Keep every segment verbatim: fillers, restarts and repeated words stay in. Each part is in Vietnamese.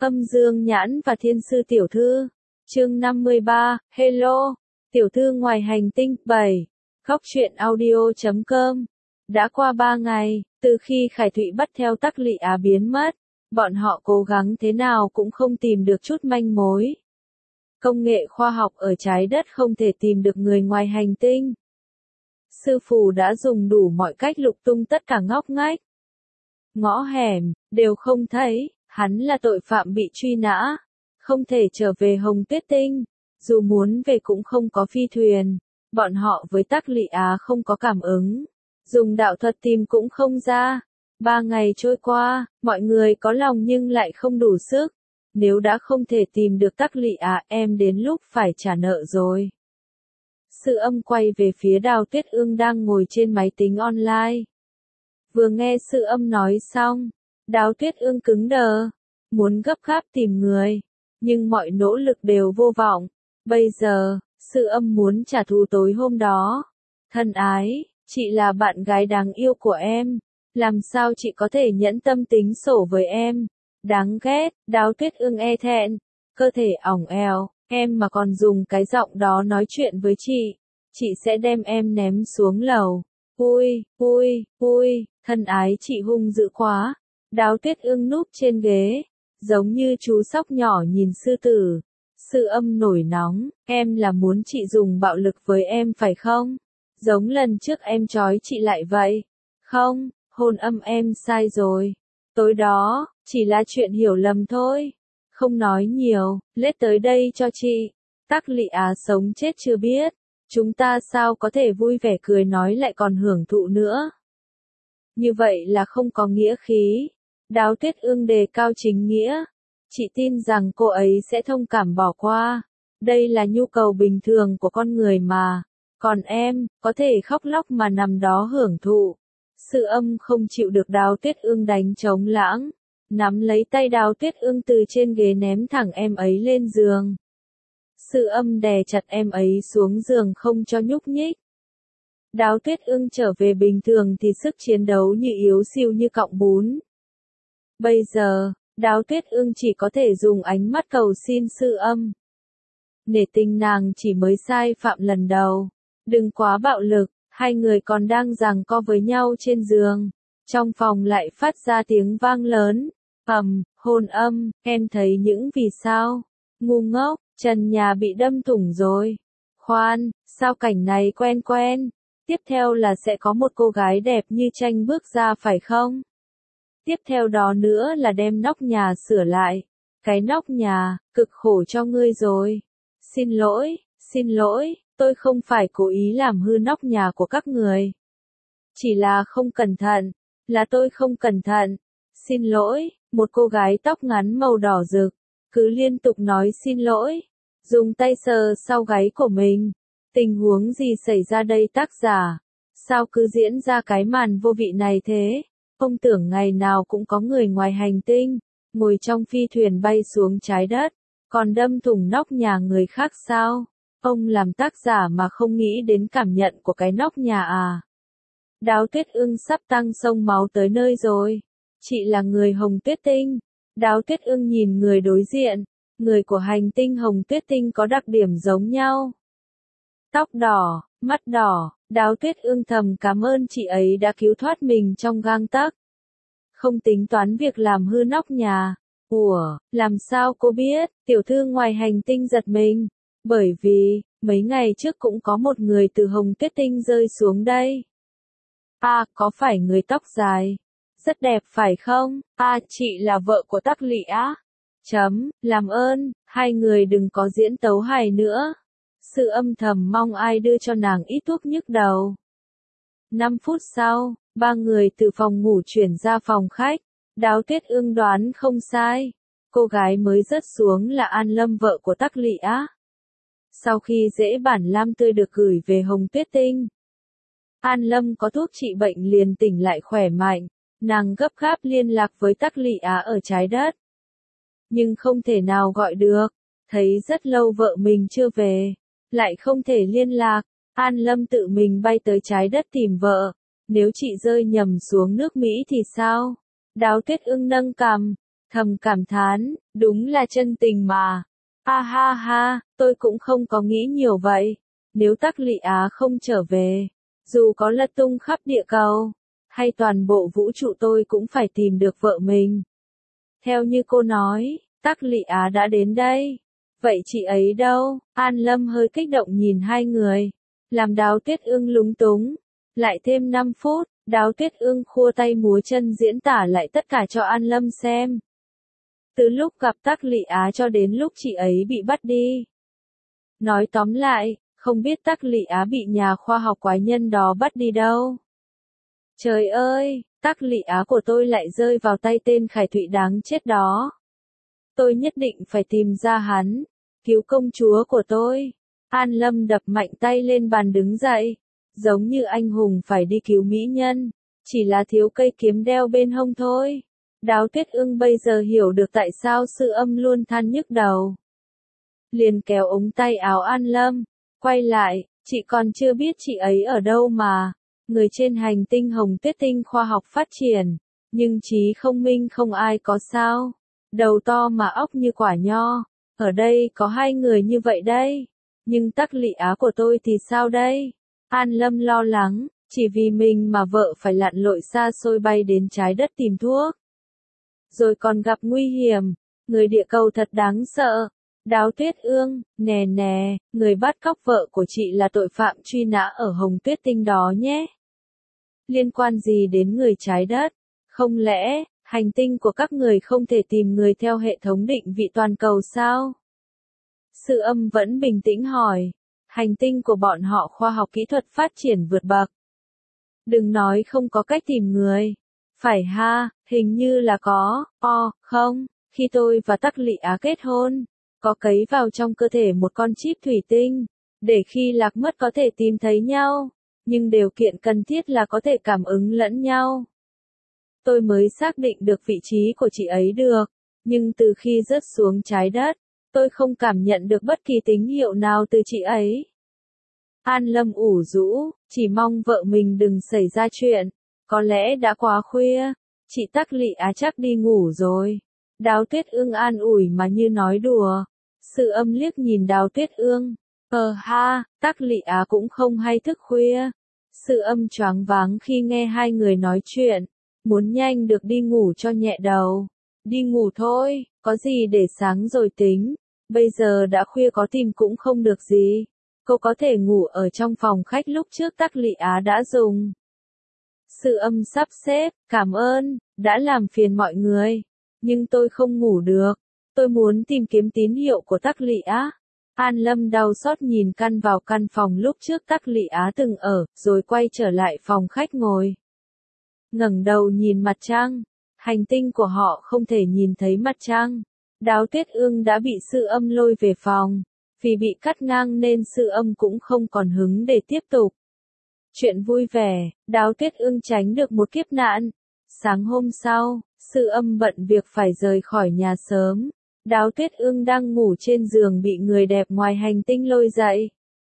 Âm Dương Nhãn và Thiên Sư Tiểu Thư. Chương năm mươi ba, Hello, Tiểu Thư ngoài hành tinh. bảy. Góc truyện audio chấm com. Đã qua ba ngày, từ khi Khải Thụy bắt theo Tắc Lị Á biến mất, bọn họ cố gắng thế nào cũng không tìm được chút manh mối. Công nghệ khoa học ở trái đất không thể tìm được người ngoài hành tinh. Sư phụ đã dùng đủ mọi cách lục tung tất cả ngóc ngách, ngõ hẻm, đều không thấy. Hắn là tội phạm bị truy nã, không thể trở về Hồng Tuyết Tinh, dù muốn về cũng không có phi thuyền, bọn họ với Tắc Lị Á không có cảm ứng, dùng đạo thuật tìm cũng không ra. Ba ngày trôi qua, mọi người có lòng nhưng lại không đủ sức, nếu đã không thể tìm được Tắc Lị Á em đến lúc phải trả nợ rồi. Sư Âm quay về phía Đào Tuyết Ương đang ngồi trên máy tính online. Vừa nghe Sư Âm nói xong, Đào Tuyết Ương cứng đờ, muốn gấp gáp tìm người, nhưng mọi nỗ lực đều vô vọng. Bây giờ, Sư Âm muốn trả thù tối hôm đó. Thân ái, chị là bạn gái đáng yêu của em, làm sao chị có thể nhẫn tâm tính sổ với em? Đáng ghét. Đào Tuyết Ương e thẹn, cơ thể ỏng eo, em mà còn dùng cái giọng đó nói chuyện với chị, chị sẽ đem em ném xuống lầu. Ui, ui, ui, thân ái chị hung dữ quá. Đào Tuyết Ương núp trên ghế, giống như chú sóc nhỏ nhìn sư tử. Sư Âm nổi nóng, em là muốn chị dùng bạo lực với em phải không? Giống lần trước em trói chị lại vậy. Không, Hồn Âm em sai rồi. Tối đó, chỉ là chuyện hiểu lầm thôi. Không nói nhiều, lết tới đây cho chị. Tắc Lị Á sống chết chưa biết. Chúng ta sao có thể vui vẻ cười nói lại còn hưởng thụ nữa? Như vậy là không có nghĩa khí. Đào Tuyết Ương đề cao chính nghĩa. Chị tin rằng cô ấy sẽ thông cảm bỏ qua. Đây là nhu cầu bình thường của con người mà. Còn em, có thể khóc lóc mà nằm đó hưởng thụ. Sư Âm không chịu được Đào Tuyết Ương đánh trống lãng, nắm lấy tay Đào Tuyết Ương từ trên ghế ném thẳng em ấy lên giường. Sư Âm đè chặt em ấy xuống giường không cho nhúc nhích. Đào Tuyết Ương trở về bình thường thì sức chiến đấu như yếu siêu như cọng bún. Bây giờ, Đào Tuyết Ương chỉ có thể dùng ánh mắt cầu xin Sư Âm. Nể tình nàng chỉ mới sai phạm lần đầu, đừng quá bạo lực. Hai người còn đang giằng co với nhau trên giường, trong phòng lại phát ra tiếng vang lớn. Ầm, Hồn Âm, em thấy những vì sao? Ngu ngốc, trần nhà bị đâm thủng rồi. Khoan, sao cảnh này quen quen? Tiếp theo là sẽ có một cô gái đẹp như tranh bước ra phải không? Tiếp theo đó nữa là đem nóc nhà sửa lại. Cái nóc nhà, cực khổ cho ngươi rồi. Xin lỗi, xin lỗi, tôi không phải cố ý làm hư nóc nhà của các người. Chỉ là không cẩn thận, là tôi không cẩn thận. Xin lỗi, một cô gái tóc ngắn màu đỏ rực, cứ liên tục nói xin lỗi, dùng tay sờ sau gáy của mình. Tình huống gì xảy ra đây tác giả? Sao cứ diễn ra cái màn vô vị này thế? Ông tưởng ngày nào cũng có người ngoài hành tinh, ngồi trong phi thuyền bay xuống trái đất, còn đâm thủng nóc nhà người khác sao? Ông làm tác giả mà không nghĩ đến cảm nhận của cái nóc nhà à? Đào Tuyết Ương sắp tăng sông máu tới nơi rồi. Chị là người Hồng Tuyết Tinh. Đào Tuyết Ương nhìn người đối diện. Người của hành tinh Hồng Tuyết Tinh có đặc điểm giống nhau. Tóc đỏ, mắt đỏ. Đào Tuyết Ương thầm cảm ơn chị ấy đã cứu thoát mình trong gang tấc. Không tính toán việc làm hư nóc nhà. Ủa, làm sao cô biết? Tiểu thư ngoài hành tinh giật mình. Bởi vì, mấy ngày trước cũng có một người từ Hồng Tuyết Tinh rơi xuống đây. À, có phải người tóc dài? Rất đẹp phải không? À, chị là vợ của Tắc Lị Á. Chấm, làm ơn, hai người đừng có diễn tấu hài nữa. Sư Âm thầm mong ai đưa cho nàng ít thuốc nhức đầu. Năm phút sau, ba người từ phòng ngủ chuyển ra phòng khách. Đào Tuyết Ương đoán không sai. Cô gái mới rớt xuống là An Lâm vợ của Tắc Lị Á. Sau khi dễ bản lam tươi được gửi về Hồng Tuyết Tinh, An Lâm có thuốc trị bệnh liền tỉnh lại khỏe mạnh, nàng gấp gáp liên lạc với Tắc Lị Á ở trái đất. Nhưng không thể nào gọi được, thấy rất lâu vợ mình chưa về, lại không thể liên lạc, An Lâm tự mình bay tới trái đất tìm vợ, nếu chị rơi nhầm xuống nước Mỹ thì sao? Đào Tuyết Ương nâng cằm, thầm cảm thán, đúng là chân tình mà. A ha ha, tôi cũng không có nghĩ nhiều vậy. Nếu Tắc Lị Á không trở về, dù có lật tung khắp địa cầu, hay toàn bộ vũ trụ tôi cũng phải tìm được vợ mình. Theo như cô nói, Tắc Lị Á đã đến đây. Vậy chị ấy đâu? An Lâm hơi kích động nhìn hai người. Làm Đào Tuyết Ương lúng túng. Lại thêm năm phút, Đào Tuyết Ương khua tay múa chân diễn tả lại tất cả cho An Lâm xem. Từ lúc gặp Tắc Lị Á cho đến lúc chị ấy bị bắt đi. Nói tóm lại, không biết Tắc Lị Á bị nhà khoa học quái nhân đó bắt đi đâu. Trời ơi, Tắc Lị Á của tôi lại rơi vào tay tên Khải Thụy đáng chết đó. Tôi nhất định phải tìm ra hắn, cứu công chúa của tôi. An Lâm đập mạnh tay lên bàn đứng dậy, giống như anh hùng phải đi cứu mỹ nhân, chỉ là thiếu cây kiếm đeo bên hông thôi. Đào Tuyết Ương bây giờ hiểu được tại sao Sư Âm luôn than nhức đầu. Liền kéo ống tay áo An Lâm, quay lại, chị còn chưa biết chị ấy ở đâu mà. Người trên hành tinh Hồng Tuyết Tinh khoa học phát triển, nhưng trí thông minh không ai có sao. Đầu to mà óc như quả nho. Ở đây có hai người như vậy đây. Nhưng Tắc Lị Á của tôi thì sao đây? An Lâm lo lắng, chỉ vì mình mà vợ phải lặn lội xa xôi bay đến trái đất tìm thuốc. Rồi còn gặp nguy hiểm, người địa cầu thật đáng sợ. Đào Tuyết Ương, nè nè, người bắt cóc vợ của chị là tội phạm truy nã ở Hồng Tuyết Tinh đó nhé. Liên quan gì đến người trái đất? Không lẽ, hành tinh của các người không thể tìm người theo hệ thống định vị toàn cầu sao? Sư Âm vẫn bình tĩnh hỏi. Hành tinh của bọn họ khoa học kỹ thuật phát triển vượt bậc. Đừng nói không có cách tìm người. Phải ha, hình như là có, o, không, khi tôi và Tắc Lị Á kết hôn, có cấy vào trong cơ thể một con chip thủy tinh, để khi lạc mất có thể tìm thấy nhau, nhưng điều kiện cần thiết là có thể cảm ứng lẫn nhau. Tôi mới xác định được vị trí của chị ấy được, nhưng từ khi rớt xuống trái đất, tôi không cảm nhận được bất kỳ tín hiệu nào từ chị ấy. An Lâm ủ rũ, chỉ mong vợ mình đừng xảy ra chuyện. Có lẽ đã quá khuya, chị Tắc Lị Á chắc đi ngủ rồi. Đào Tuyết Ương an ủi mà như nói đùa. Sư Âm liếc nhìn Đào Tuyết Ương. Ờ ha, Tắc Lị Á cũng không hay thức khuya. Sư Âm choáng váng khi nghe hai người nói chuyện. Muốn nhanh được đi ngủ cho nhẹ đầu. Đi ngủ thôi, có gì để sáng rồi tính. Bây giờ đã khuya có tìm cũng không được gì. Cô có thể ngủ ở trong phòng khách lúc trước Tắc Lị Á đã dùng. Sư Âm sắp xếp, cảm ơn, đã làm phiền mọi người. Nhưng tôi không ngủ được. Tôi muốn tìm kiếm tín hiệu của Tắc Lị Á. An Lâm đau xót nhìn căn vào căn phòng lúc trước Tắc Lị Á từng ở, rồi quay trở lại phòng khách ngồi. Ngẩng đầu nhìn mặt trăng. Hành tinh của họ không thể nhìn thấy mặt trăng. Đào Tuyết Ương đã bị Sư Âm lôi về phòng. Vì bị cắt ngang nên Sư Âm cũng không còn hứng để tiếp tục. Chuyện vui vẻ, Đào Tuyết Ương tránh được một kiếp nạn. Sáng hôm sau, Sư Âm bận việc phải rời khỏi nhà sớm. Đào Tuyết Ương đang ngủ trên giường bị người đẹp ngoài hành tinh lôi dậy.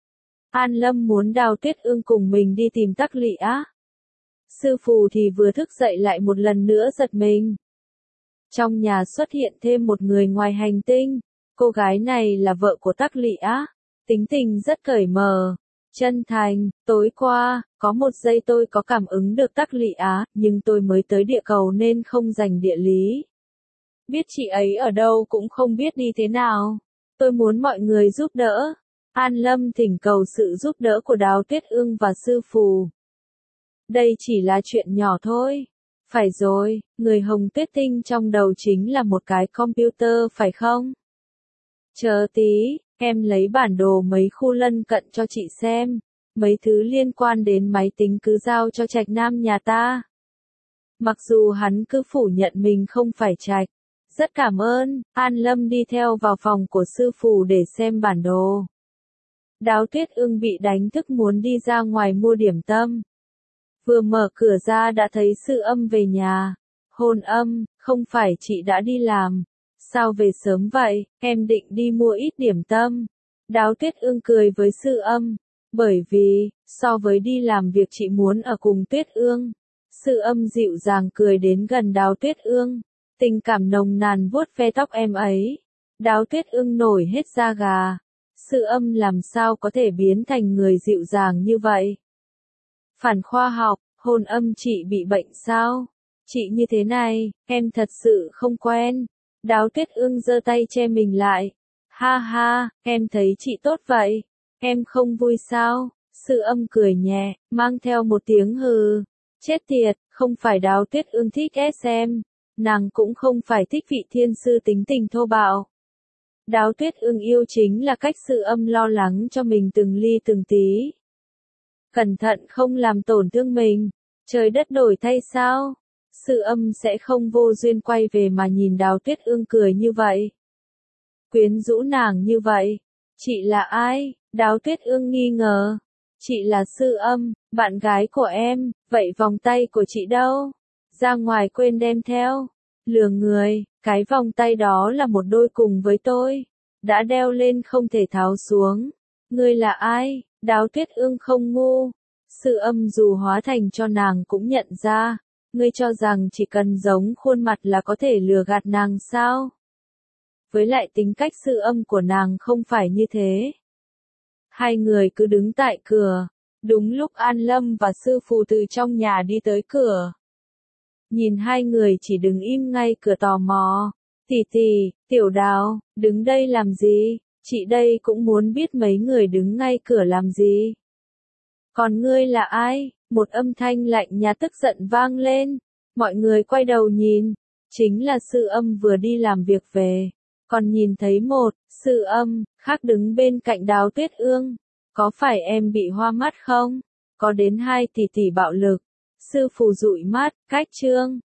An Lâm muốn Đào Tuyết Ương cùng mình đi tìm Tắc Lị Á. Sư Phù thì vừa thức dậy lại một lần nữa giật mình. Trong nhà xuất hiện thêm một người ngoài hành tinh. Cô gái này là vợ của Tắc Lị Á. Tính tình rất cởi mở, chân thành. Tối qua, có một giây tôi có cảm ứng được Tắc Lị Á, nhưng tôi mới tới địa cầu nên không rành địa lý. Biết chị ấy ở đâu cũng không biết đi thế nào. Tôi muốn mọi người giúp đỡ. An Lâm thỉnh cầu sự giúp đỡ của Đào Tuyết Ương và Sư Phù. Đây chỉ là chuyện nhỏ thôi. Phải rồi, người Hồng Tuyết Tinh trong đầu chính là một cái computer phải không? Chờ tí, em lấy bản đồ mấy khu lân cận cho chị xem. Mấy thứ liên quan đến máy tính cứ giao cho Trạch Nam nhà ta. Mặc dù hắn cứ phủ nhận mình không phải Trạch. Rất cảm ơn. An Lâm đi theo vào phòng của Sư Phù để xem bản đồ. Đào Tuyết Ương bị đánh thức muốn đi ra ngoài mua điểm tâm. Vừa mở cửa ra đã thấy Sư Âm về nhà. Hôn Âm, không phải chị đã đi làm. Sao về sớm vậy, em định đi mua ít điểm tâm. Đào Tuyết Ương cười với Sư Âm. Bởi vì, so với đi làm việc chị muốn ở cùng Tuyết Ương. Sư Âm dịu dàng cười đến gần Đào Tuyết Ương. Tình cảm nồng nàn vuốt ve tóc em ấy. Đáo Tuyết Ưng nổi hết da gà. Sư Âm làm sao có thể biến thành người dịu dàng như vậy? Phản khoa học, hồn âm chị bị bệnh sao? Chị như thế này, em thật sự không quen. Đáo Tuyết Ưng giơ tay che mình lại. Ha ha, em thấy chị tốt vậy. Em không vui sao? Sư Âm cười nhẹ, mang theo một tiếng hừ. Chết tiệt, không phải Đáo Tuyết Ưng thích ét em. Nàng cũng không phải thích vị thiên sư tính tình thô bạo. Đáo Tuyết Ưng yêu chính là cách Sư Âm lo lắng cho mình từng ly từng tí. Cẩn thận không làm tổn thương mình. Trời đất đổi thay sao? Sư Âm sẽ không vô duyên quay về mà nhìn Đáo Tuyết Ưng cười như vậy. Quyến rũ nàng như vậy. Chị là ai? Đáo Tuyết Ưng nghi ngờ. Chị là Sư Âm, bạn gái của em, vậy vòng tay của chị đâu? Ra ngoài quên đem theo. Lừa người, cái vòng tay đó là một đôi cùng với tôi. Đã đeo lên không thể tháo xuống. Ngươi là ai? Đáo Tuyết Ưng không ngu. Sư Âm dù hóa thành cho nàng cũng nhận ra. Ngươi cho rằng chỉ cần giống khuôn mặt là có thể lừa gạt nàng sao? Với lại tính cách Sư Âm của nàng không phải như thế. Hai người cứ đứng tại cửa. Đúng lúc An Lâm và sư phụ từ trong nhà đi tới cửa. Nhìn hai người chỉ đứng im ngay cửa tò mò. Tỷ tỷ, Tiểu Đào, đứng đây làm gì? Chị đây cũng muốn biết mấy người đứng ngay cửa làm gì. Còn ngươi là ai? Một âm thanh lạnh nhà tức giận vang lên. Mọi người quay đầu nhìn. Chính là Sư Âm vừa đi làm việc về. Còn nhìn thấy một, Sư Âm, khác đứng bên cạnh Đáo Tuyết Ương. Có phải em bị hoa mắt không? Có đến hai tỷ tỷ bạo lực. Sư phụ dụi mắt, cách trương.